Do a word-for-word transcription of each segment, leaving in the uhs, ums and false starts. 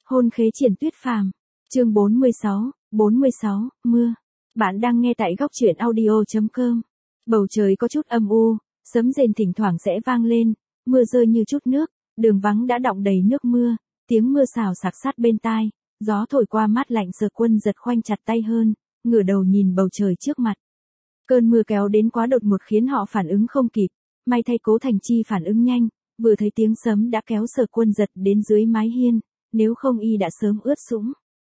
Hôn khế triển tuyết phàm. Chương bốn mươi sáu, bốn mươi sáu, mưa. Bạn đang nghe tại góc truyện audio chấm com. Bầu trời có chút âm u, sấm rền thỉnh thoảng sẽ vang lên, mưa rơi như chút nước, đường vắng đã đọng đầy nước mưa, tiếng mưa xào xạc sát bên tai, gió thổi qua mát lạnh. Sở Quân giật khoanh chặt tay hơn, ngửa đầu nhìn bầu trời trước mặt. Cơn mưa kéo đến quá đột ngột khiến họ phản ứng không kịp, may thay Cố Thành Chi phản ứng nhanh, vừa thấy tiếng sấm đã kéo Sở Quân giật đến dưới mái hiên, nếu không y đã sớm ướt sũng.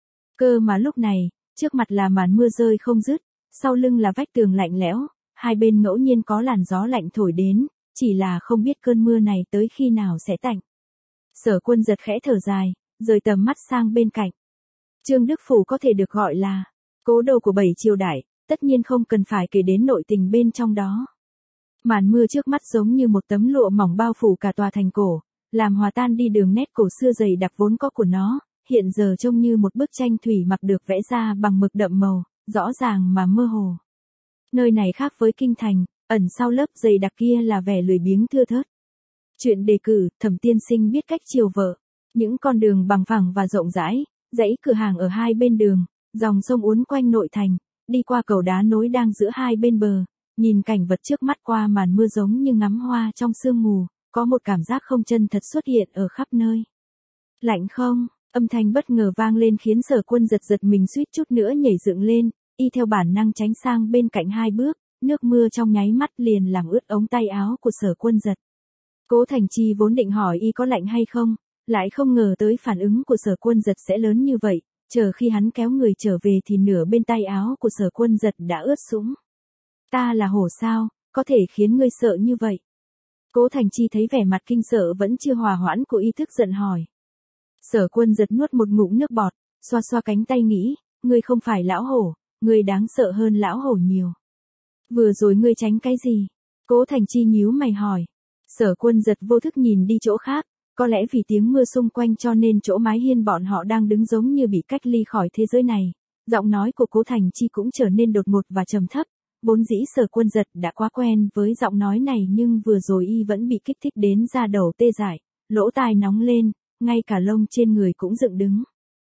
Cơ mà lúc này, trước mặt là màn mưa rơi không dứt, sau lưng là vách tường lạnh lẽo, hai bên ngẫu nhiên có làn gió lạnh thổi đến, chỉ là không biết cơn mưa này tới khi nào sẽ tạnh. Sở Quân giật khẽ thở dài, rời tầm mắt sang bên cạnh. Trương Đức Phủ có thể được gọi là cố đô của bảy triều đại, tất nhiên không cần phải kể đến nội tình bên trong đó. Màn mưa trước mắt giống như một tấm lụa mỏng bao phủ cả tòa thành cổ, làm hòa tan đi đường nét cổ xưa dày đặc vốn có của nó, hiện giờ trông như một bức tranh thủy mặc được vẽ ra bằng mực đậm màu, rõ ràng mà mơ hồ. Nơi này khác với kinh thành, ẩn sau lớp dày đặc kia là vẻ lười biếng thưa thớt. Chuyện đề cử, Thẩm tiên sinh biết cách chiều vợ. Những con đường bằng phẳng và rộng rãi, dãy cửa hàng ở hai bên đường, dòng sông uốn quanh nội thành, đi qua cầu đá nối đang giữa hai bên bờ, nhìn cảnh vật trước mắt qua màn mưa giống như ngắm hoa trong sương mù, có một cảm giác không chân thật xuất hiện ở khắp nơi. Lạnh không? Âm thanh bất ngờ vang lên khiến Sở Quân giật giật mình suýt chút nữa nhảy dựng lên, y theo bản năng tránh sang bên cạnh hai bước, nước mưa trong nháy mắt liền làm ướt ống tay áo của Sở Quân giật. Cố Thành Chi vốn định hỏi y có lạnh hay không, lại không ngờ tới phản ứng của Sở Quân giật sẽ lớn như vậy, chờ khi hắn kéo người trở về thì nửa bên tay áo của Sở Quân giật đã ướt sũng. Ta là hổ sao, có thể khiến ngươi sợ như vậy? Cố Thành Chi thấy vẻ mặt kinh sợ vẫn chưa hòa hoãn của y tức giận hỏi. Sở Quân giật nuốt một ngụm nước bọt, xoa xoa cánh tay nghĩ, ngươi không phải lão hổ, ngươi đáng sợ hơn lão hổ nhiều. Vừa rồi ngươi tránh cái gì? Cố Thành Chi nhíu mày hỏi. Sở Quân giật vô thức nhìn đi chỗ khác, có lẽ vì tiếng mưa xung quanh cho nên chỗ mái hiên bọn họ đang đứng giống như bị cách ly khỏi thế giới này. Giọng nói của Cố Thành Chi cũng trở nên đột ngột và trầm thấp, vốn dĩ Sở Quân giật đã quá quen với giọng nói này nhưng vừa rồi y vẫn bị kích thích đến da đầu tê dại, lỗ tai nóng lên, ngay cả lông trên người cũng dựng đứng.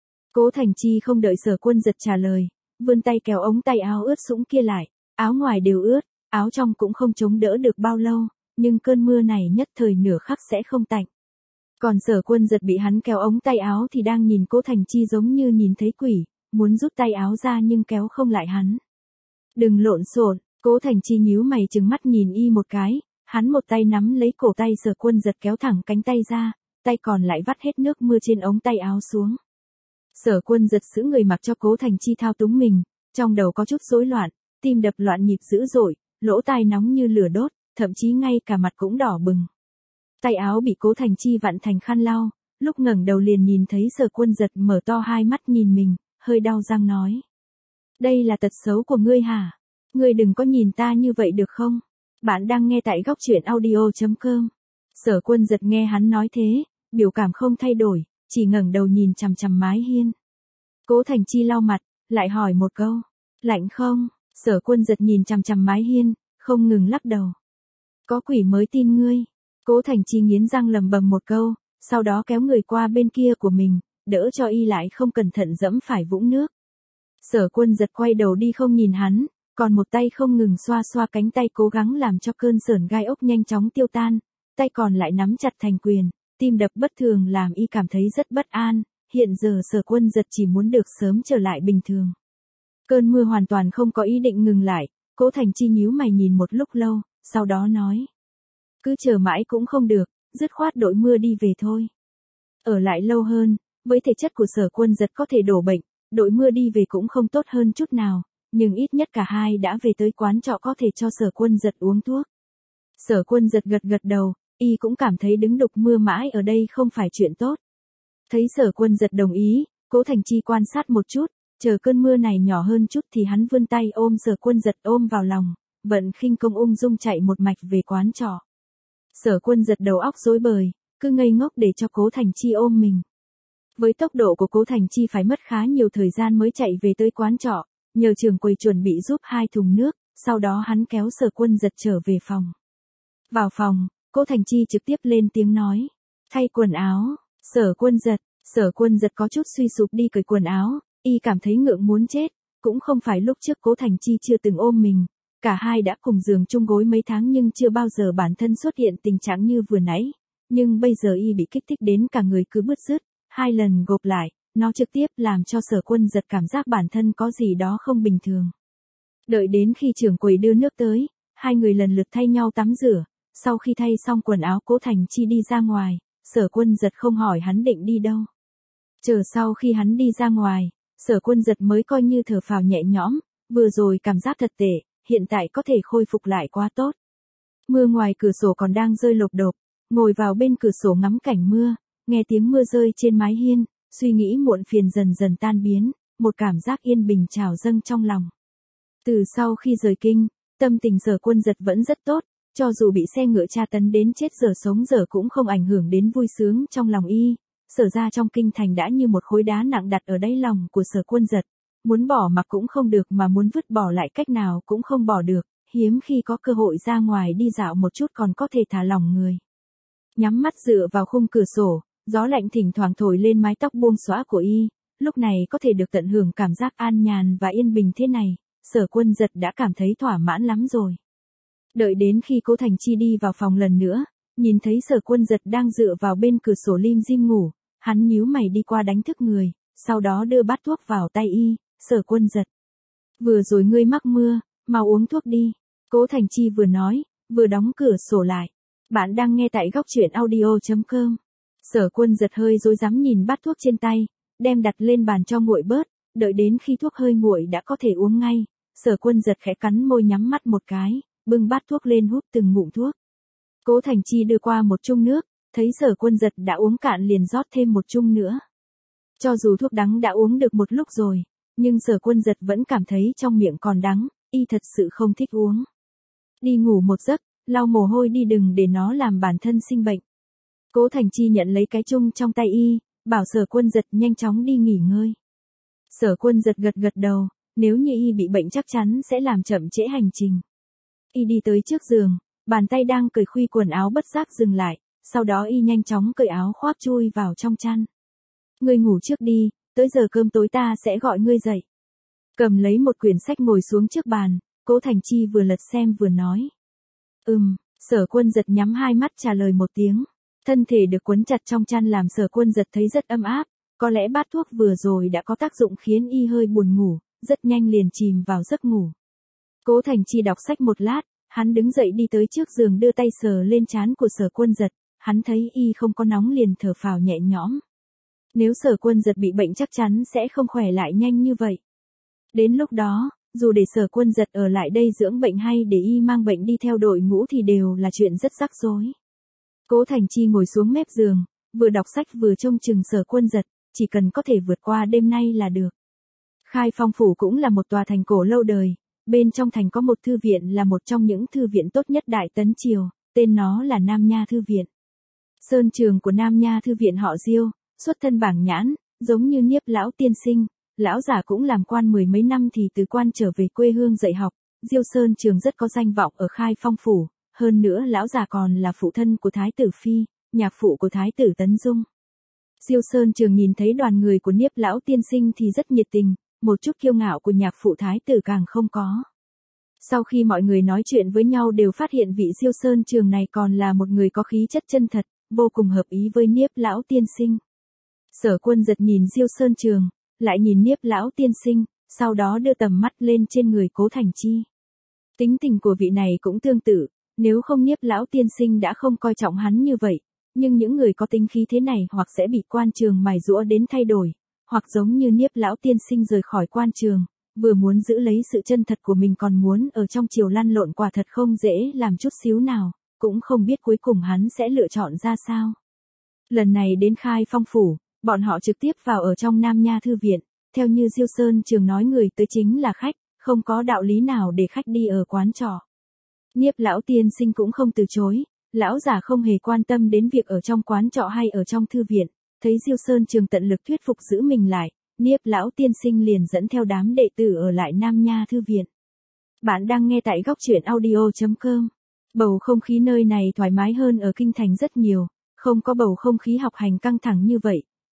Cố Thành Chi không đợi Sở Quân giật trả lời, vươn tay kéo ống tay áo ướt sũng kia lại, áo ngoài đều ướt, áo trong cũng không chống đỡ được bao lâu, nhưng cơn mưa này nhất thời nửa khắc sẽ không tạnh. Còn Sở Quân giật bị hắn kéo ống tay áo thì đang nhìn Cố Thành Chi giống như nhìn thấy quỷ, muốn rút tay áo ra nhưng kéo không lại hắn. Đừng lộn xộn, Cố Thành Chi nhíu mày trừng mắt nhìn y một cái, hắn một tay nắm lấy cổ tay Sở Quân giật kéo thẳng cánh tay ra, tay còn lại vắt hết nước mưa trên ống tay áo xuống. Sở Quân giật giữ người mặc cho Cố Thành Chi thao túng mình, trong đầu có chút rối loạn, tim đập loạn nhịp dữ dội, lỗ tai nóng như lửa đốt, thậm chí ngay cả mặt cũng đỏ bừng. Tay áo bị Cố Thành Chi vặn thành khăn lau, lúc ngẩng đầu liền nhìn thấy Sở Quân giật mở to hai mắt nhìn mình, hơi đau răng nói. Đây là tật xấu của ngươi hả? Ngươi đừng có nhìn ta như vậy được không? Bạn đang nghe tại góc truyện audio chấm com. Sở Quân giật nghe hắn nói thế, biểu cảm không thay đổi, chỉ ngẩng đầu nhìn chằm chằm mái hiên. Cố Thành Chi lau mặt, lại hỏi một câu. Lạnh không? Sở Quân giật nhìn chằm chằm mái hiên, không ngừng lắc đầu. Có quỷ mới tin ngươi. Cố Thành Chi nghiến răng lầm bầm một câu, sau đó kéo người qua bên kia của mình, đỡ cho y lại không cẩn thận dẫm phải vũng nước. Sở Quân giật quay đầu đi không nhìn hắn, còn một tay không ngừng xoa xoa cánh tay cố gắng làm cho cơn sởn gai ốc nhanh chóng tiêu tan, tay còn lại nắm chặt thành quyền, tim đập bất thường làm y cảm thấy rất bất an, hiện giờ Sở Quân giật chỉ muốn được sớm trở lại bình thường. Cơn mưa hoàn toàn không có ý định ngừng lại, Cố Thành Chi nhíu mày nhìn một lúc lâu, sau đó nói. Cứ chờ mãi cũng không được, dứt khoát đội mưa đi về thôi. Ở lại lâu hơn, với thể chất của Sở Quân giật có thể đổ bệnh, đội mưa đi về cũng không tốt hơn chút nào, nhưng ít nhất cả hai đã về tới quán trọ có thể cho Sở Quân giật uống thuốc. Sở Quân giật gật gật đầu, y cũng cảm thấy đứng đục mưa mãi ở đây không phải chuyện tốt. Thấy Sở Quân giật đồng ý, Cố Thành Chi quan sát một chút, chờ cơn mưa này nhỏ hơn chút thì hắn vươn tay ôm Sở Quân giật ôm vào lòng, vận khinh công ung dung chạy một mạch về quán trọ. Sở Quân giật đầu óc rối bời, cứ ngây ngốc để cho Cố Thành Chi ôm mình. Với tốc độ của Cố Thành Chi phải mất khá nhiều thời gian mới chạy về tới quán trọ, nhờ trưởng quầy chuẩn bị giúp hai thùng nước, sau đó hắn kéo Sở Quân giật trở về phòng. Vào phòng, Cố Thành Chi trực tiếp lên tiếng nói. Thay quần áo, Sở Quân giật, Sở Quân Giật có chút suy sụp đi cởi quần áo, y cảm thấy ngượng muốn chết, cũng không phải lúc trước Cố Thành Chi chưa từng ôm mình, cả hai đã cùng giường chung gối mấy tháng nhưng chưa bao giờ bản thân xuất hiện tình trạng như vừa nãy, nhưng bây giờ y bị kích thích đến cả người cứ bứt rứt, hai lần gộp lại, nó trực tiếp làm cho Sở Quân Giật cảm giác bản thân có gì đó không bình thường. Đợi đến khi trưởng quầy đưa nước tới, hai người lần lượt thay nhau tắm rửa, sau khi thay xong quần áo Cố Thành Chi đi ra ngoài, Sở Quân Giật không hỏi hắn định đi đâu. Chờ sau khi hắn đi ra ngoài, Sở Quân Giật mới coi như thở phào nhẹ nhõm, vừa rồi cảm giác thật tệ, hiện tại có thể khôi phục lại quá tốt. Mưa ngoài cửa sổ còn đang rơi lộp độp, ngồi vào bên cửa sổ ngắm cảnh mưa, nghe tiếng mưa rơi trên mái hiên, suy nghĩ muộn phiền dần dần tan biến, một cảm giác yên bình trào dâng trong lòng. Từ sau khi rời kinh, tâm tình Sở Quân Giật vẫn rất tốt, cho dù bị xe ngựa tra tấn đến chết giờ sống giờ cũng không ảnh hưởng đến vui sướng trong lòng y. Sở ra trong kinh thành đã như một khối đá nặng đặt ở đáy lòng của Sở Quân Giật, muốn bỏ mặc cũng không được mà muốn vứt bỏ lại cách nào cũng không bỏ được, hiếm khi có cơ hội ra ngoài đi dạo một chút còn có thể thả lỏng người. Nhắm mắt dựa vào khung cửa sổ, gió lạnh thỉnh thoảng thổi lên mái tóc buông xõa của y, lúc này có thể được tận hưởng cảm giác an nhàn và yên bình thế này, Sở Quân Giật đã cảm thấy thỏa mãn lắm rồi. Đợi đến khi Cố Thành Chi đi vào phòng lần nữa, nhìn thấy Sở Quân Giật đang dựa vào bên cửa sổ lim dim ngủ, hắn nhíu mày đi qua đánh thức người, sau đó đưa bát thuốc vào tay y. Sở Quân Giật, vừa rồi ngươi mắc mưa, mau uống thuốc đi. Cố Thành Chi vừa nói, vừa đóng cửa sổ lại. Bạn đang nghe tại góc truyện audio chấm com. Sở Quân Giật hơi rối rắm nhìn bát thuốc trên tay, đem đặt lên bàn cho nguội bớt, đợi đến khi thuốc hơi nguội đã có thể uống ngay. Sở Quân Giật khẽ cắn môi nhắm mắt một cái, bưng bát thuốc lên hút từng ngụm thuốc. Cố Thành Chi đưa qua một chung nước, thấy Sở Quân Giật đã uống cạn liền rót thêm một chung nữa. Cho dù thuốc đắng đã uống được một lúc rồi, nhưng Sở Quân Giật vẫn cảm thấy trong miệng còn đắng, y thật sự không thích uống. Đi ngủ một giấc, lau mồ hôi đi đừng để nó làm bản thân sinh bệnh. Cố Thành Chi nhận lấy cái chung trong tay y, bảo Sở Quân Giật nhanh chóng đi nghỉ ngơi. Sở Quân Giật gật gật đầu, nếu như y bị bệnh chắc chắn sẽ làm chậm trễ hành trình. Y đi tới trước giường, bàn tay đang cởi khuy quần áo bất giác dừng lại, sau đó y nhanh chóng cởi áo khoác chui vào trong chăn. Ngươi ngủ trước đi, tới giờ cơm tối ta sẽ gọi ngươi dậy. Cầm lấy một quyển sách ngồi xuống trước bàn, Cố Thành Chi vừa lật xem vừa nói. Ừm, Sở Quân Giật nhắm hai mắt trả lời một tiếng. Thân thể được quấn chặt trong chăn làm Sở Quân Giật thấy rất ấm áp, có lẽ bát thuốc vừa rồi đã có tác dụng khiến y hơi buồn ngủ, rất nhanh liền chìm vào giấc ngủ. Cố Thành Chi đọc sách một lát, hắn đứng dậy đi tới trước giường đưa tay sờ lên trán của Sở Quân Giật, hắn thấy y không có nóng liền thở phào nhẹ nhõm. Nếu Sở Quân Giật bị bệnh chắc chắn sẽ không khỏe lại nhanh như vậy. Đến lúc đó, dù để Sở Quân Giật ở lại đây dưỡng bệnh hay để y mang bệnh đi theo đội ngũ thì đều là chuyện rất rắc rối. Cố Thành Chi ngồi xuống mép giường, vừa đọc sách vừa trông chừng Sở Quân Giật, chỉ cần có thể vượt qua đêm nay là được. Khai Phong Phủ cũng là một tòa thành cổ lâu đời, bên trong thành có một thư viện là một trong những thư viện tốt nhất Đại Tấn Triều, tên nó là Nam Nha Thư Viện. Sơn trường của Nam Nha Thư Viện họ Diêu, xuất thân bảng nhãn, giống như Niếp lão tiên sinh, lão giả cũng làm quan mười mấy năm thì từ quan trở về quê hương dạy học, Diêu Sơn trường rất có danh vọng ở Khai Phong Phủ, hơn nữa lão giả còn là phụ thân của Thái tử Phi, nhạc phụ của Thái tử Tấn Dung. Diêu Sơn trường nhìn thấy đoàn người của Niếp lão tiên sinh thì rất nhiệt tình, một chút kiêu ngạo của nhạc phụ Thái tử càng không có. Sau khi mọi người nói chuyện với nhau đều phát hiện vị Diêu Sơn trường này còn là một người có khí chất chân thật, vô cùng hợp ý với Niếp lão tiên sinh. Sở Quân Giật nhìn Diêu Sơn trường, lại nhìn Niếp lão tiên sinh, sau đó đưa tầm mắt lên trên người Cố Thành Chi. Tính tình của vị này cũng tương tự, nếu không Niếp lão tiên sinh đã không coi trọng hắn như vậy, nhưng những người có tính khí thế này hoặc sẽ bị quan trường mài giũa đến thay đổi, hoặc giống như Niếp lão tiên sinh rời khỏi quan trường, vừa muốn giữ lấy sự chân thật của mình còn muốn ở trong triều lăn lộn quả thật không dễ làm chút xíu nào, cũng không biết cuối cùng hắn sẽ lựa chọn ra sao. Lần này đến Khai Phong Phủ, bọn họ trực tiếp vào ở trong Nam Nha Thư Viện, theo như Diêu Sơn trường nói người tới chính là khách, không có đạo lý nào để khách đi ở quán trọ. Niếp lão tiên sinh cũng không từ chối, lão giả không hề quan tâm đến việc ở trong quán trọ hay ở trong thư viện, thấy Diêu Sơn trường tận lực thuyết phục giữ mình lại, Niếp lão tiên sinh liền dẫn theo đám đệ tử ở lại Nam Nha Thư Viện. Bạn đang nghe tại góc truyện audio chấm com. Bầu không khí nơi này thoải mái hơn ở kinh thành rất nhiều, không có bầu không khí học hành căng thẳng như vậy,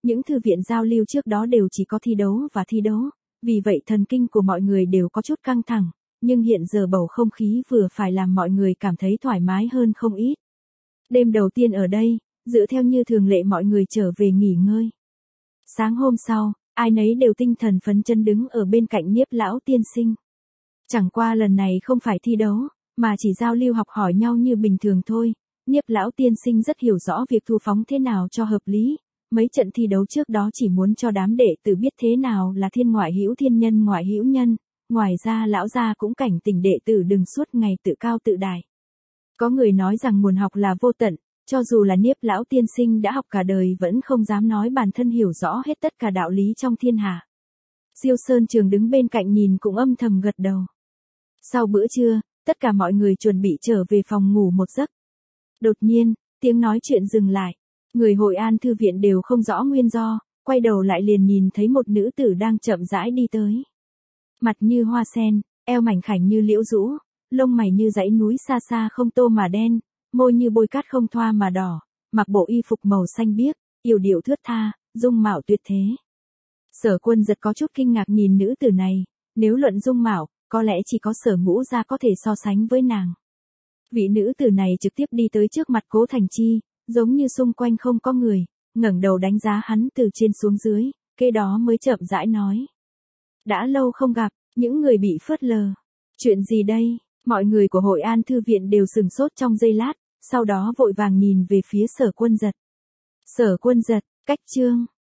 Những thư viện giao lưu trước đó đều chỉ có thi đấu và thi đấu, vì vậy thần kinh của mọi người đều có chút căng thẳng, nhưng hiện giờ bầu không khí vừa phải làm mọi người cảm thấy thoải mái hơn không ít. Đêm đầu tiên ở đây, dựa theo như thường lệ mọi người trở về nghỉ ngơi. Sáng hôm sau, ai nấy đều tinh thần phấn chấn đứng ở bên cạnh Niếp lão tiên sinh. Chẳng qua lần này không phải thi đấu, mà chỉ giao lưu học hỏi nhau như bình thường thôi. Niếp lão tiên sinh rất hiểu rõ việc thu phóng thế nào cho hợp lý. Mấy trận thi đấu trước đó chỉ muốn cho đám đệ tử biết thế nào là thiên ngoại hữu thiên nhân ngoại hữu nhân. Ngoài ra lão gia cũng cảnh tỉnh đệ tử đừng suốt ngày tự cao tự đại. Có người nói rằng nguồn học là vô tận, cho dù là Niếp lão tiên sinh đã học cả đời vẫn không dám nói bản thân hiểu rõ hết tất cả đạo lý trong thiên hạ. Diêu Sơn Trường đứng bên cạnh nhìn cũng âm thầm gật đầu. Sau bữa trưa, tất cả mọi người chuẩn bị trở về phòng ngủ một giấc. Đột nhiên, tiếng nói chuyện dừng lại. Người Hội An Thư viện đều không rõ nguyên do, quay đầu lại liền nhìn thấy một nữ tử đang chậm rãi đi tới. Mặt như hoa sen, eo mảnh khảnh như liễu rũ, lông mày như dãy núi xa xa không tô mà đen, môi như bôi cát không thoa mà đỏ, mặc bộ y phục màu xanh biếc, yểu điệu thướt tha, dung mạo tuyệt thế. Sở Quân giật có chút kinh ngạc nhìn nữ tử này, nếu luận dung mạo, có lẽ chỉ có Sở Ngũ gia có thể so sánh với nàng. Vị nữ tử này trực tiếp đi tới trước mặt Cố Thành Chi, giống như xung quanh không có người, ngẩng đầu đánh giá hắn từ trên xuống dưới, kế đó mới chậm rãi nói. Đã lâu không gặp, những người bị phớt lờ. Chuyện gì đây? Mọi người của Hội An Thư viện đều sừng sốt trong giây lát, sau đó vội vàng nhìn về phía Sở Quân giật. Sở Quân giật, cách chương.